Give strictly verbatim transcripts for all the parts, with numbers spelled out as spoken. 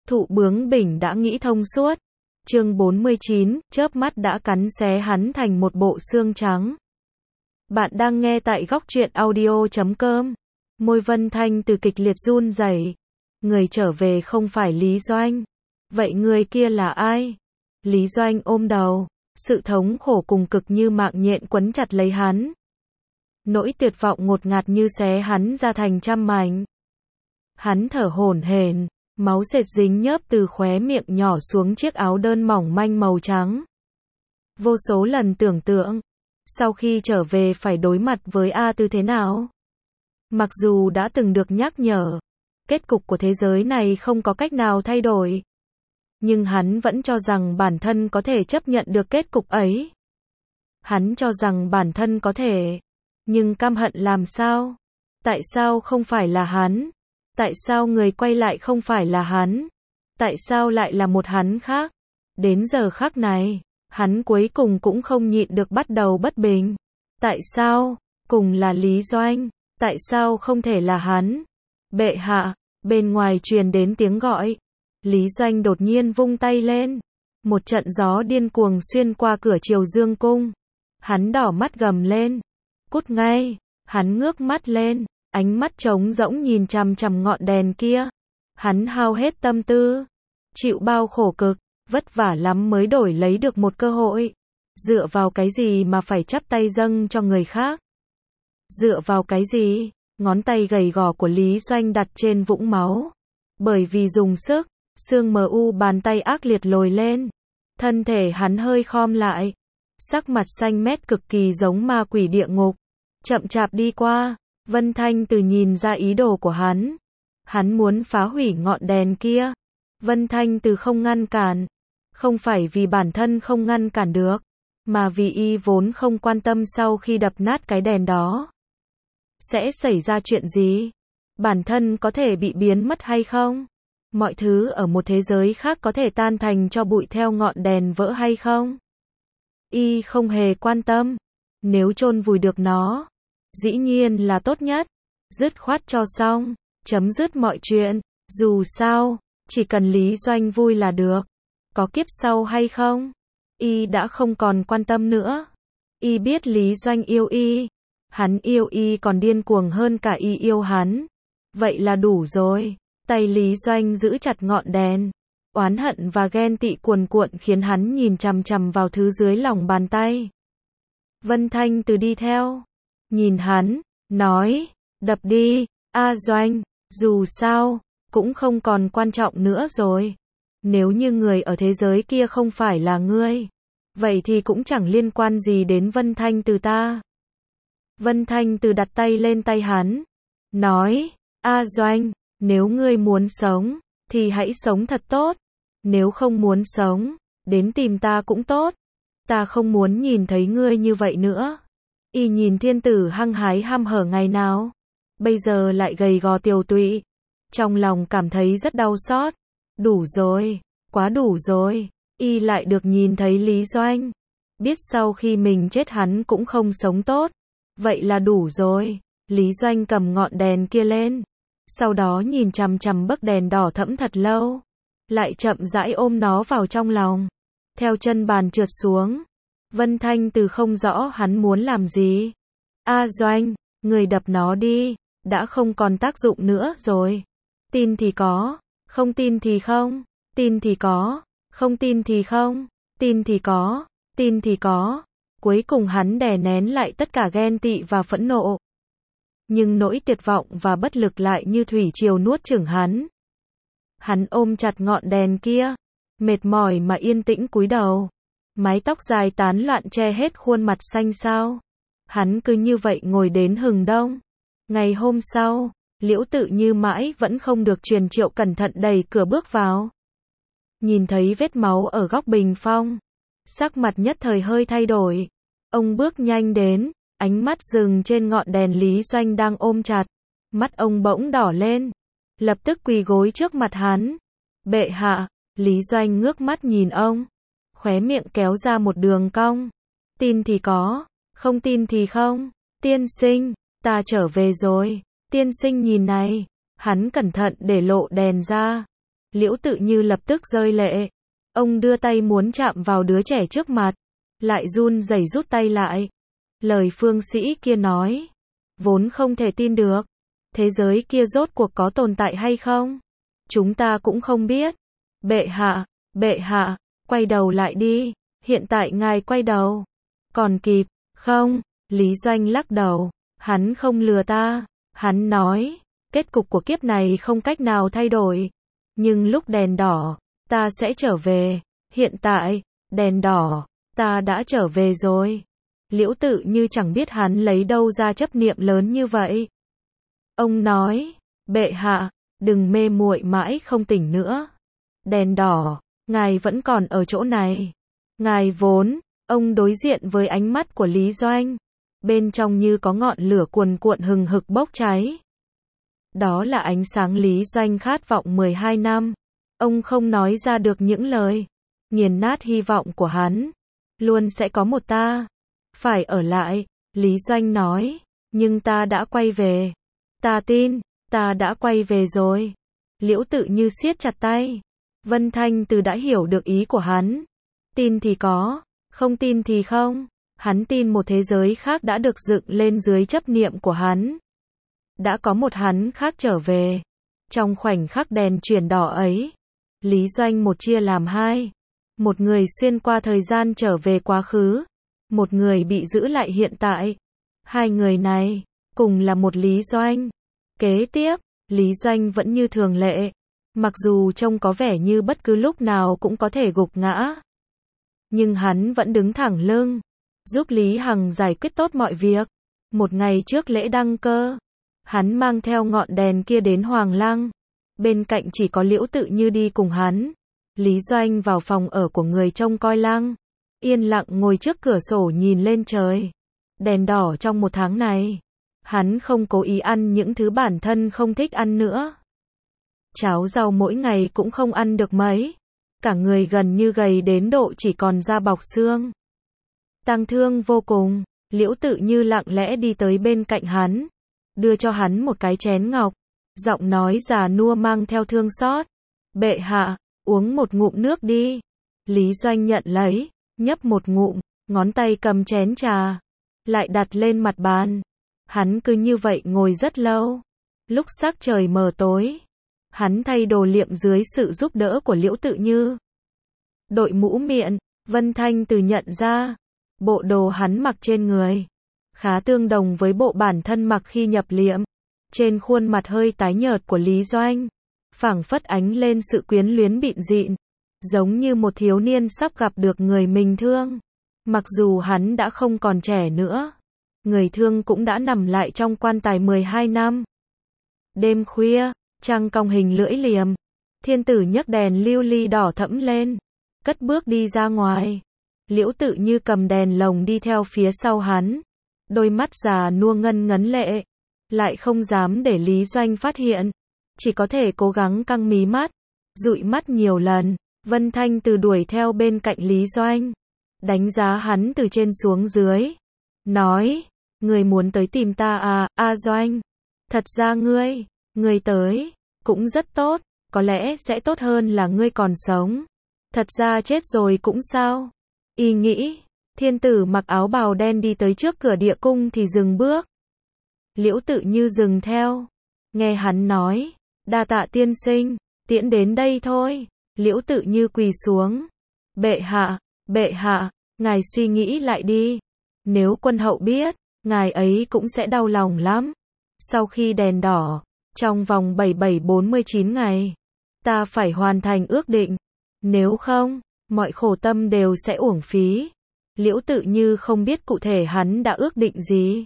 Thụ bướng bỉnh đã nghĩ thông suốt. Chương bốn mươi chín, chớp mắt đã cắn xé hắn thành một bộ xương trắng. Bạn đang nghe tại góc truyện audio chấm com. Môi Vân Thanh từ kịch liệt run rẩy. Người trở về không phải Lý Doanh. Vậy người kia là ai? Lý Doanh ôm đầu. Sự thống khổ cùng cực như mạng nhện quấn chặt lấy hắn. Nỗi tuyệt vọng ngột ngạt như xé hắn ra thành trăm mảnh. Hắn thở hổn hển, máu sệt dính nhớp từ khóe miệng nhỏ xuống chiếc áo đơn mỏng manh màu trắng. Vô số lần tưởng tượng, sau khi trở về phải đối mặt với A Tư thế nào? Mặc dù đã từng được nhắc nhở, kết cục của thế giới này không có cách nào thay đổi. Nhưng hắn vẫn cho rằng bản thân có thể chấp nhận được kết cục ấy. Hắn cho rằng bản thân có thể, nhưng căm hận làm sao? Tại sao không phải là hắn? Tại sao người quay lại không phải là hắn? Tại sao lại là một hắn khác? Đến giờ khắc này, hắn cuối cùng cũng không nhịn được bắt đầu bất bình. Tại sao? Cùng là Lý Doanh. Tại sao không thể là hắn? Bệ hạ, bên ngoài truyền đến tiếng gọi. Lý Doanh đột nhiên vung tay lên. Một trận gió điên cuồng xuyên qua cửa Triều Dương cung. Hắn đỏ mắt gầm lên. Cút ngay. Hắn ngước mắt lên. Ánh mắt trống rỗng nhìn chằm chằm ngọn đèn kia. Hắn hao hết tâm tư. Chịu bao khổ cực, vất vả lắm mới đổi lấy được một cơ hội. Dựa vào cái gì mà phải chắp tay dâng cho người khác? Dựa vào cái gì? Ngón tay gầy gò của Lý Doanh đặt trên vũng máu. Bởi vì dùng sức, xương mờ u bàn tay ác liệt lồi lên. Thân thể hắn hơi khom lại. Sắc mặt xanh mét cực kỳ giống ma quỷ địa ngục. Chậm chạp đi qua. Vân Thanh từ nhìn ra ý đồ của hắn. Hắn muốn phá hủy ngọn đèn kia. Vân Thanh từ không ngăn cản. Không phải vì bản thân không ngăn cản được, mà vì y vốn không quan tâm sau khi đập nát cái đèn đó sẽ xảy ra chuyện gì. Bản thân có thể bị biến mất hay không? Mọi thứ ở một thế giới khác có thể tan thành cho bụi theo ngọn đèn vỡ hay không? Y không hề quan tâm. Nếu chôn vùi được nó, dĩ nhiên là tốt nhất. Dứt khoát cho xong, chấm dứt mọi chuyện. Dù sao, chỉ cần Lý Doanh vui là được. Có kiếp sau hay không? Y đã không còn quan tâm nữa. Y biết Lý Doanh yêu y. Hắn yêu y còn điên cuồng hơn cả y yêu hắn. Vậy là đủ rồi. Tay Lý Doanh giữ chặt ngọn đèn. Oán hận và ghen tị cuồn cuộn khiến hắn nhìn chằm chằm vào thứ dưới lòng bàn tay. Vân Thanh từ đi theo. Nhìn hắn, nói, đập đi, A Doanh, dù sao, cũng không còn quan trọng nữa rồi. Nếu như người ở thế giới kia không phải là ngươi, vậy thì cũng chẳng liên quan gì đến Vân Thanh từ ta. Vân Thanh từ đặt tay lên tay hắn, nói, A Doanh, nếu ngươi muốn sống, thì hãy sống thật tốt. Nếu không muốn sống, đến tìm ta cũng tốt. Ta không muốn nhìn thấy ngươi như vậy nữa. Y nhìn thiên tử hăng hái ham hở ngày nào, bây giờ lại gầy gò tiều tụy. Trong lòng cảm thấy rất đau xót. Đủ rồi, quá đủ rồi. Y lại được nhìn thấy Lý Doanh. Biết sau khi mình chết hắn cũng không sống tốt. Vậy là đủ rồi. Lý Doanh cầm ngọn đèn kia lên. Sau đó nhìn chằm chằm bấc đèn đỏ thẫm thật lâu. Lại chậm rãi ôm nó vào trong lòng. Theo chân bàn trượt xuống. Vân Thanh từ không rõ hắn muốn làm gì. A Doanh, người đập nó đi. Đã không còn tác dụng nữa rồi. Tin thì có, không tin thì không. Tin thì có, không tin thì không. Tin thì có, tin thì có. Cuối cùng hắn đè nén lại tất cả ghen tị và phẫn nộ. Nhưng nỗi tuyệt vọng và bất lực lại như thủy triều nuốt chửng hắn. Hắn ôm chặt ngọn đèn kia, mệt mỏi mà yên tĩnh cúi đầu. Mái tóc dài tán loạn che hết khuôn mặt xanh xao. Hắn cứ như vậy ngồi đến hừng đông. Ngày hôm sau, Liễu Tự Như mãi vẫn không được truyền triệu cẩn thận đẩy cửa bước vào. Nhìn thấy vết máu ở góc bình phong, sắc mặt nhất thời hơi thay đổi. Ông bước nhanh đến, ánh mắt dừng trên ngọn đèn Lý Doanh đang ôm chặt. Mắt ông bỗng đỏ lên, lập tức quỳ gối trước mặt hắn. Bệ hạ. Lý Doanh ngước mắt nhìn ông, khóe miệng kéo ra một đường cong. Tin thì có, không tin thì không. Tiên sinh, ta trở về rồi. Tiên sinh nhìn này. Hắn cẩn thận để lộ đèn ra. Liễu Tự Như lập tức rơi lệ. Ông đưa tay muốn chạm vào đứa trẻ trước mặt, lại run rẩy rút tay lại. Lời phương sĩ kia nói, vốn không thể tin được. Thế giới kia rốt cuộc có tồn tại hay không? Chúng ta cũng không biết. Bệ hạ, bệ hạ, quay đầu lại đi. Hiện tại ngài quay đầu. Còn kịp, không? Lý Doanh lắc đầu. Hắn không lừa ta. Hắn nói, kết cục của kiếp này không cách nào thay đổi. Nhưng lúc đèn đỏ, ta sẽ trở về. Hiện tại, đèn đỏ, ta đã trở về rồi. Liễu Tự Như chẳng biết hắn lấy đâu ra chấp niệm lớn như vậy. Ông nói, bệ hạ, đừng mê muội mãi không tỉnh nữa. Đèn đỏ, ngài vẫn còn ở chỗ này. Ngài vốn, ông đối diện với ánh mắt của Lý Doanh. Bên trong như có ngọn lửa cuồn cuộn hừng hực bốc cháy. Đó là ánh sáng Lý Doanh khát vọng mười hai năm. Ông không nói ra được những lời. Nghiền nát hy vọng của hắn. Luôn sẽ có một ta. Phải ở lại, Lý Doanh nói. Nhưng ta đã quay về. Ta tin, ta đã quay về rồi. Liễu Tự Như siết chặt tay. Vân Thanh Từ đã hiểu được ý của hắn. Tin thì có, không tin thì không. Hắn tin một thế giới khác đã được dựng lên dưới chấp niệm của hắn. Đã có một hắn khác trở về. Trong khoảnh khắc đèn chuyển đỏ ấy, Lý Doanh một chia làm hai. Một người xuyên qua thời gian trở về quá khứ. Một người bị giữ lại hiện tại. Hai người này, cùng là một Lý Doanh. Kế tiếp, Lý Doanh vẫn như thường lệ. Mặc dù trông có vẻ như bất cứ lúc nào cũng có thể gục ngã. Nhưng hắn vẫn đứng thẳng lưng. Giúp Lý Hằng giải quyết tốt mọi việc. Một ngày trước lễ đăng cơ, hắn mang theo ngọn đèn kia đến Hoàng Lăng. Bên cạnh chỉ có Liễu Tự Như đi cùng hắn. Lý Doanh vào phòng ở của người trông coi lăng. Yên lặng ngồi trước cửa sổ nhìn lên trời. Đèn đỏ trong một tháng này. Hắn không cố ý ăn những thứ bản thân không thích ăn nữa. Cháo rau mỗi ngày cũng không ăn được mấy. Cả người gần như gầy đến độ chỉ còn da bọc xương. Tang thương vô cùng. Liễu Tự Như lặng lẽ đi tới bên cạnh hắn. Đưa cho hắn một cái chén ngọc. Giọng nói già nua mang theo thương xót. Bệ hạ, uống một ngụm nước đi. Lý Doanh nhận lấy, nhấp một ngụm, ngón tay cầm chén trà. Lại đặt lên mặt bàn. Hắn cứ như vậy ngồi rất lâu. Lúc sắc trời mờ tối, hắn thay đồ liệm dưới sự giúp đỡ của Liễu Tự Như. Đội mũ miệng, Vân Thanh Từ nhận ra. Bộ đồ hắn mặc trên người khá tương đồng với bộ bản thân mặc khi nhập liệm. Trên khuôn mặt hơi tái nhợt của Lý Doanh, phảng phất ánh lên sự quyến luyến bịn dịn, giống như một thiếu niên sắp gặp được người mình thương. Mặc dù hắn đã không còn trẻ nữa, người thương cũng đã nằm lại trong quan tài mười hai năm. Đêm khuya, trăng cong hình lưỡi liềm, thiên tử nhấc đèn lưu ly đỏ thẫm lên, cất bước đi ra ngoài. Liễu Tự Như cầm đèn lồng đi theo phía sau hắn. Đôi mắt già nua ngân ngấn lệ. Lại không dám để Lý Doanh phát hiện. Chỉ có thể cố gắng căng mí mắt. Dụi mắt nhiều lần. Vân Thanh Từ đuổi theo bên cạnh Lý Doanh. Đánh giá hắn từ trên xuống dưới. Nói. Người muốn tới tìm ta à, A Doanh. Thật ra ngươi, ngươi tới, cũng rất tốt. Có lẽ sẽ tốt hơn là ngươi còn sống. Thật ra chết rồi cũng sao. Y nghĩ, thiên tử mặc áo bào đen đi tới trước cửa địa cung thì dừng bước. Liễu Tự Như dừng theo. Nghe hắn nói, đa tạ tiên sinh, tiễn đến đây thôi. Liễu Tự Như quỳ xuống. Bệ hạ, bệ hạ, ngài suy nghĩ lại đi. Nếu quân hậu biết, ngài ấy cũng sẽ đau lòng lắm. Sau khi đèn đỏ, trong vòng bảy bảy bốn mươi chín ngày, ta phải hoàn thành ước định. Nếu không, mọi khổ tâm đều sẽ uổng phí. Liễu Tự Như không biết cụ thể hắn đã ước định gì.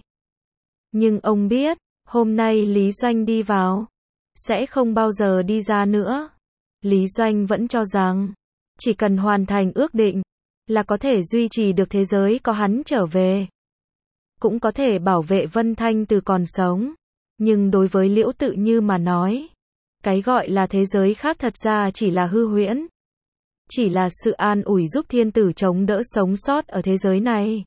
Nhưng ông biết, hôm nay Lý Doanh đi vào, sẽ không bao giờ đi ra nữa. Lý Doanh vẫn cho rằng, chỉ cần hoàn thành ước định, là có thể duy trì được thế giới có hắn trở về. Cũng có thể bảo vệ Vân Thanh Từ còn sống. Nhưng đối với Liễu Tự Như mà nói, cái gọi là thế giới khác thật ra chỉ là hư huyễn. Chỉ là sự an ủi giúp thiên tử chống đỡ sống sót ở thế giới này.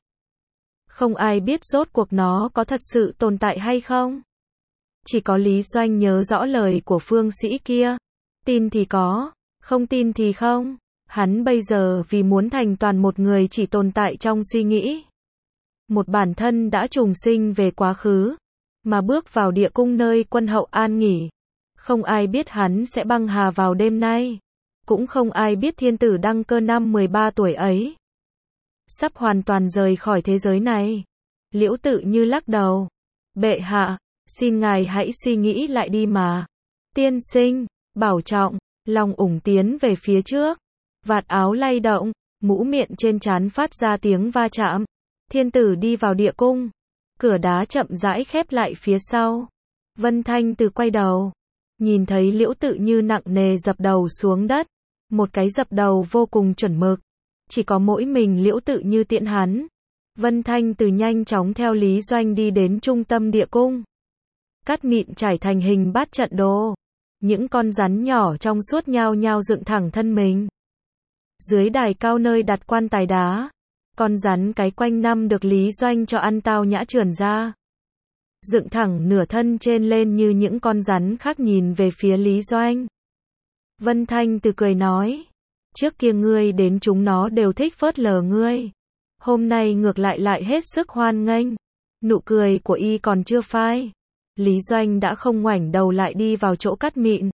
Không ai biết rốt cuộc nó có thật sự tồn tại hay không. Chỉ có Lý Doanh nhớ rõ lời của phương sĩ kia. Tin thì có, Không tin thì không. Hắn bây giờ vì muốn thành toàn một người chỉ tồn tại trong suy nghĩ. Một bản thân đã trùng sinh về quá khứ, mà bước vào địa cung nơi quân hậu an nghỉ. Không ai biết hắn sẽ băng hà vào đêm nay. Cũng không ai biết thiên tử đăng cơ năm mười ba tuổi ấy sắp hoàn toàn rời khỏi thế giới này. Liễu Tự Như lắc đầu. Bệ hạ, xin ngài hãy suy nghĩ lại đi mà. Tiên sinh, bảo trọng. Long Ủng tiến về phía trước. Vạt áo lay động, mũ miệng trên trán phát ra tiếng va chạm. Thiên tử đi vào địa cung. Cửa đá chậm rãi khép lại phía sau. Vân Thanh Từ quay đầu, nhìn thấy Liễu Tự Như nặng nề dập đầu xuống đất. Một cái dập đầu vô cùng chuẩn mực. Chỉ có mỗi mình Liễu Tự Như tiễn hắn. Vân Thanh Từ nhanh chóng theo Lý Doanh đi đến trung tâm địa cung. Cát mịn trải thành hình bát trận đồ. Những con rắn nhỏ trong suốt nhao nhao dựng thẳng thân mình. Dưới đài cao nơi đặt quan tài đá, con rắn cái quanh năm được Lý Doanh cho ăn tao nhã trườn ra. Dựng thẳng nửa thân trên lên như những con rắn khác nhìn về phía Lý Doanh. Vân Thanh Từ cười nói, trước kia ngươi đến chúng nó đều thích phớt lờ ngươi. Hôm nay ngược lại lại hết sức hoan nghênh. Nụ cười của y còn chưa phai. Lý Doanh đã không ngoảnh đầu lại đi vào chỗ Cát Mịn.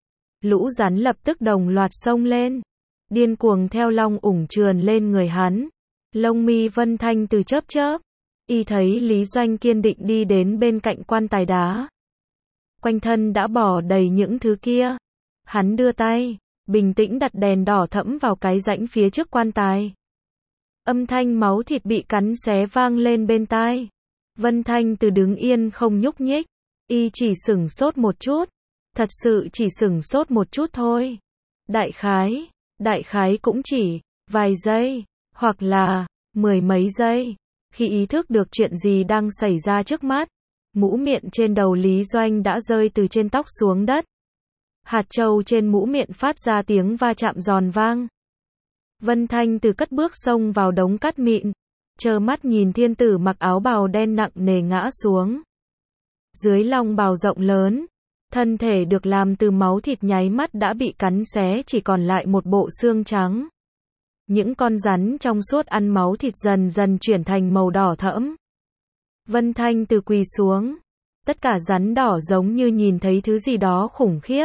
Lũ rắn lập tức đồng loạt xông lên. Điên cuồng theo Long Ủng trườn lên người hắn. Lông mi Vân Thanh Từ chớp chớp. Y thấy Lý Doanh kiên định đi đến bên cạnh quan tài đá. Quanh thân đã bỏ đầy những thứ kia. Hắn đưa tay, bình tĩnh đặt đèn đỏ thẫm vào cái rãnh phía trước quan tài. Âm thanh máu thịt bị cắn xé vang lên bên tai. Vân Thanh Từ đứng yên không nhúc nhích. Y chỉ sửng sốt một chút. Thật sự chỉ sửng sốt một chút thôi. Đại khái, đại khái cũng chỉ vài giây, hoặc là mười mấy giây. Khi ý thức được chuyện gì đang xảy ra trước mắt, mũ miệng trên đầu Lý Doanh đã rơi từ trên tóc xuống đất. Hạt châu trên mũ miệng phát ra tiếng va chạm giòn vang. Vân Thanh Từ cất bước xông vào đống cát mịn, trơ mắt nhìn thiên tử mặc áo bào đen nặng nề ngã xuống. Dưới long bào rộng lớn, thân thể được làm từ máu thịt nháy mắt đã bị cắn xé, chỉ còn lại một bộ xương trắng. Những con rắn trong suốt ăn máu thịt dần dần chuyển thành màu đỏ thẫm. Vân Thanh Từ quỳ xuống. Tất cả rắn đỏ giống như nhìn thấy thứ gì đó khủng khiếp.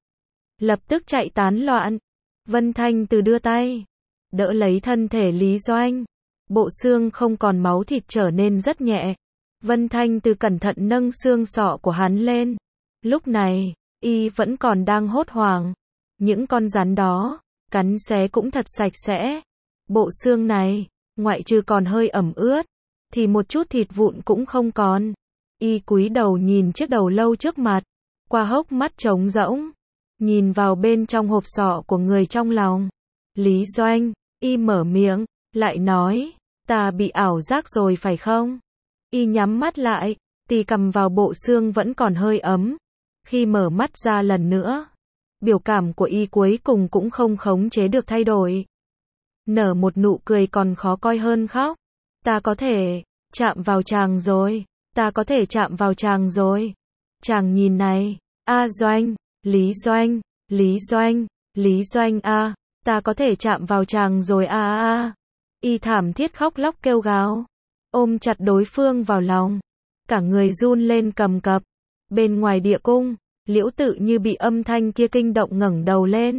Lập tức chạy tán loạn. Vân Thanh Từ đưa tay, đỡ lấy thân thể Lý Doanh. Bộ xương không còn máu thịt trở nên rất nhẹ. Vân Thanh Từ cẩn thận nâng xương sọ của hắn lên. Lúc này, y vẫn còn đang hốt hoảng. Những con rắn đó, cắn xé cũng thật sạch sẽ. Bộ xương này, ngoại trừ còn hơi ẩm ướt, thì một chút thịt vụn cũng không còn. Y cúi đầu nhìn chiếc đầu lâu trước mặt, qua hốc mắt trống rỗng, nhìn vào bên trong hộp sọ của người trong lòng. Lý Doanh, y mở miệng, lại nói, ta bị ảo giác rồi phải không? Y nhắm mắt lại, tì cầm vào bộ xương vẫn còn hơi ấm. Khi mở mắt ra lần nữa, biểu cảm của y cuối cùng cũng không khống chế được thay đổi. Nở một nụ cười còn khó coi hơn khóc. Ta có thể chạm vào chàng rồi, ta có thể chạm vào chàng rồi. Chàng nhìn này, A Doanh, Lý Doanh, Lý Doanh, Lý Doanh a, ta có thể chạm vào chàng rồi a a a. Y thảm thiết khóc lóc kêu gào, ôm chặt đối phương vào lòng, cả người run lên cầm cập. Bên ngoài địa cung, Liễu Tự Như bị âm thanh kia kinh động ngẩng đầu lên.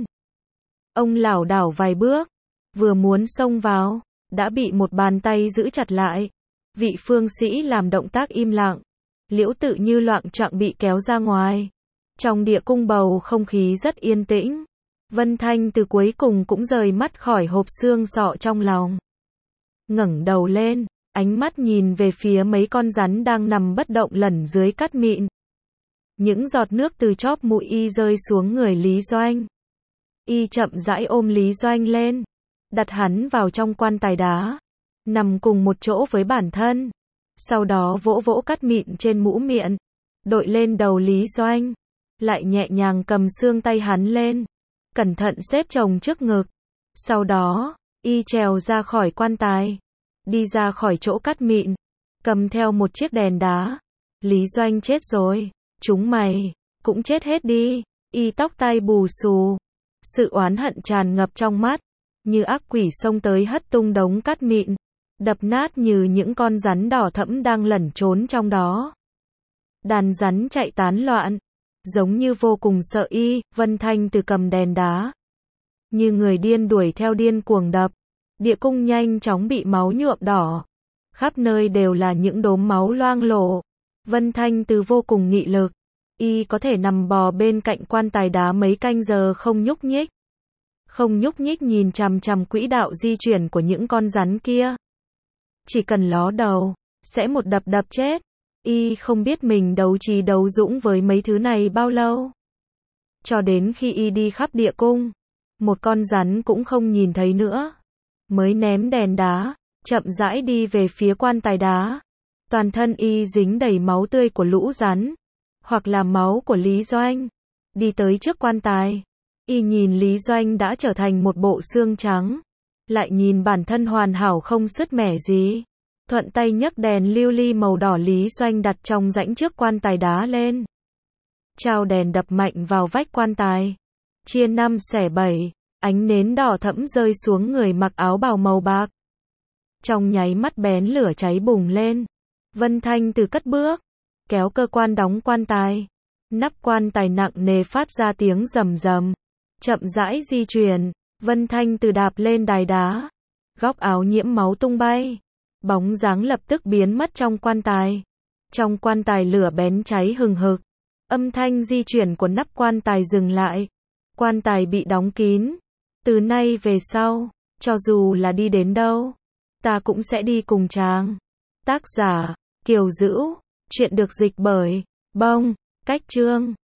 Ông lảo đảo vài bước, vừa muốn xông vào, đã bị một bàn tay giữ chặt lại. Vị phương sĩ làm động tác im lặng. Liễu Tự Như loạng choạng bị kéo ra ngoài. Trong địa cung bầu không khí rất yên tĩnh. Vân Thanh Từ cuối cùng cũng rời mắt khỏi hộp xương sọ trong lòng. Ngẩng đầu lên, ánh mắt nhìn về phía mấy con rắn đang nằm bất động lẩn dưới cát mịn. Những giọt nước từ chóp mũi y rơi xuống người Lý Doanh. Y chậm rãi ôm Lý Doanh lên, đặt hắn vào trong quan tài đá, nằm cùng một chỗ với bản thân. Sau đó vỗ vỗ cát mịn trên mũ miệng, đội lên đầu Lý Doanh, lại nhẹ nhàng cầm xương tay hắn lên, cẩn thận xếp chồng trước ngực. Sau đó, y trèo ra khỏi quan tài, đi ra khỏi chỗ cát mịn, cầm theo một chiếc đèn đá. Lý Doanh chết rồi, chúng mày cũng chết hết đi. Y tóc tai bù xù, Sự oán hận tràn ngập trong mắt, như ác quỷ xông tới hất tung đống cát mịn, đập nát như những con rắn đỏ thẫm đang lẩn trốn trong đó. Đàn rắn chạy tán loạn, giống như vô cùng sợ y, Vân Thanh từ cầm đèn đá, như người điên đuổi theo điên cuồng đập. Địa cung nhanh chóng bị máu nhuộm đỏ, khắp nơi đều là những đốm máu loang lổ. Vân Thanh từ vô cùng nghị lực, y có thể nằm bò bên cạnh quan tài đá mấy canh giờ không nhúc nhích. Không nhúc nhích nhìn chằm chằm quỹ đạo di chuyển của những con rắn kia. Chỉ cần ló đầu, sẽ một đập đập chết. Y không biết mình đấu trí đấu dũng với mấy thứ này bao lâu. Cho đến khi y đi khắp địa cung, một con rắn cũng không nhìn thấy nữa. Mới ném đèn đá, chậm rãi đi về phía quan tài đá. Toàn thân y dính đầy máu tươi của lũ rắn, hoặc là máu của Lý Doanh. Đi tới trước quan tài, y nhìn Lý Doanh đã trở thành một bộ xương trắng, lại nhìn bản thân hoàn hảo không sứt mẻ gì. Thuận tay nhấc đèn lưu ly màu đỏ Lý Doanh đặt trong rãnh trước quan tài đá lên. Chao đèn đập mạnh vào vách quan tài, chia năm xẻ bảy, ánh nến đỏ thẫm rơi xuống người mặc áo bào màu bạc. Trong nháy mắt bén lửa cháy bùng lên. Vân Thanh từ cất bước, kéo cơ quan đóng quan tài. Nắp quan tài nặng nề phát ra tiếng rầm rầm, chậm rãi di chuyển. Vân Thanh từ đạp lên đài đá, góc áo nhiễm máu tung bay, bóng dáng lập tức biến mất trong quan tài. Trong quan tài lửa bén cháy hừng hực, âm thanh di chuyển của nắp quan tài dừng lại. Quan tài bị đóng kín. Từ nay về sau, cho dù là đi đến đâu, ta cũng sẽ đi cùng chàng. Tác giả, Kiều Dữu. Chuyện được dịch bởi Bông, Cách Chương.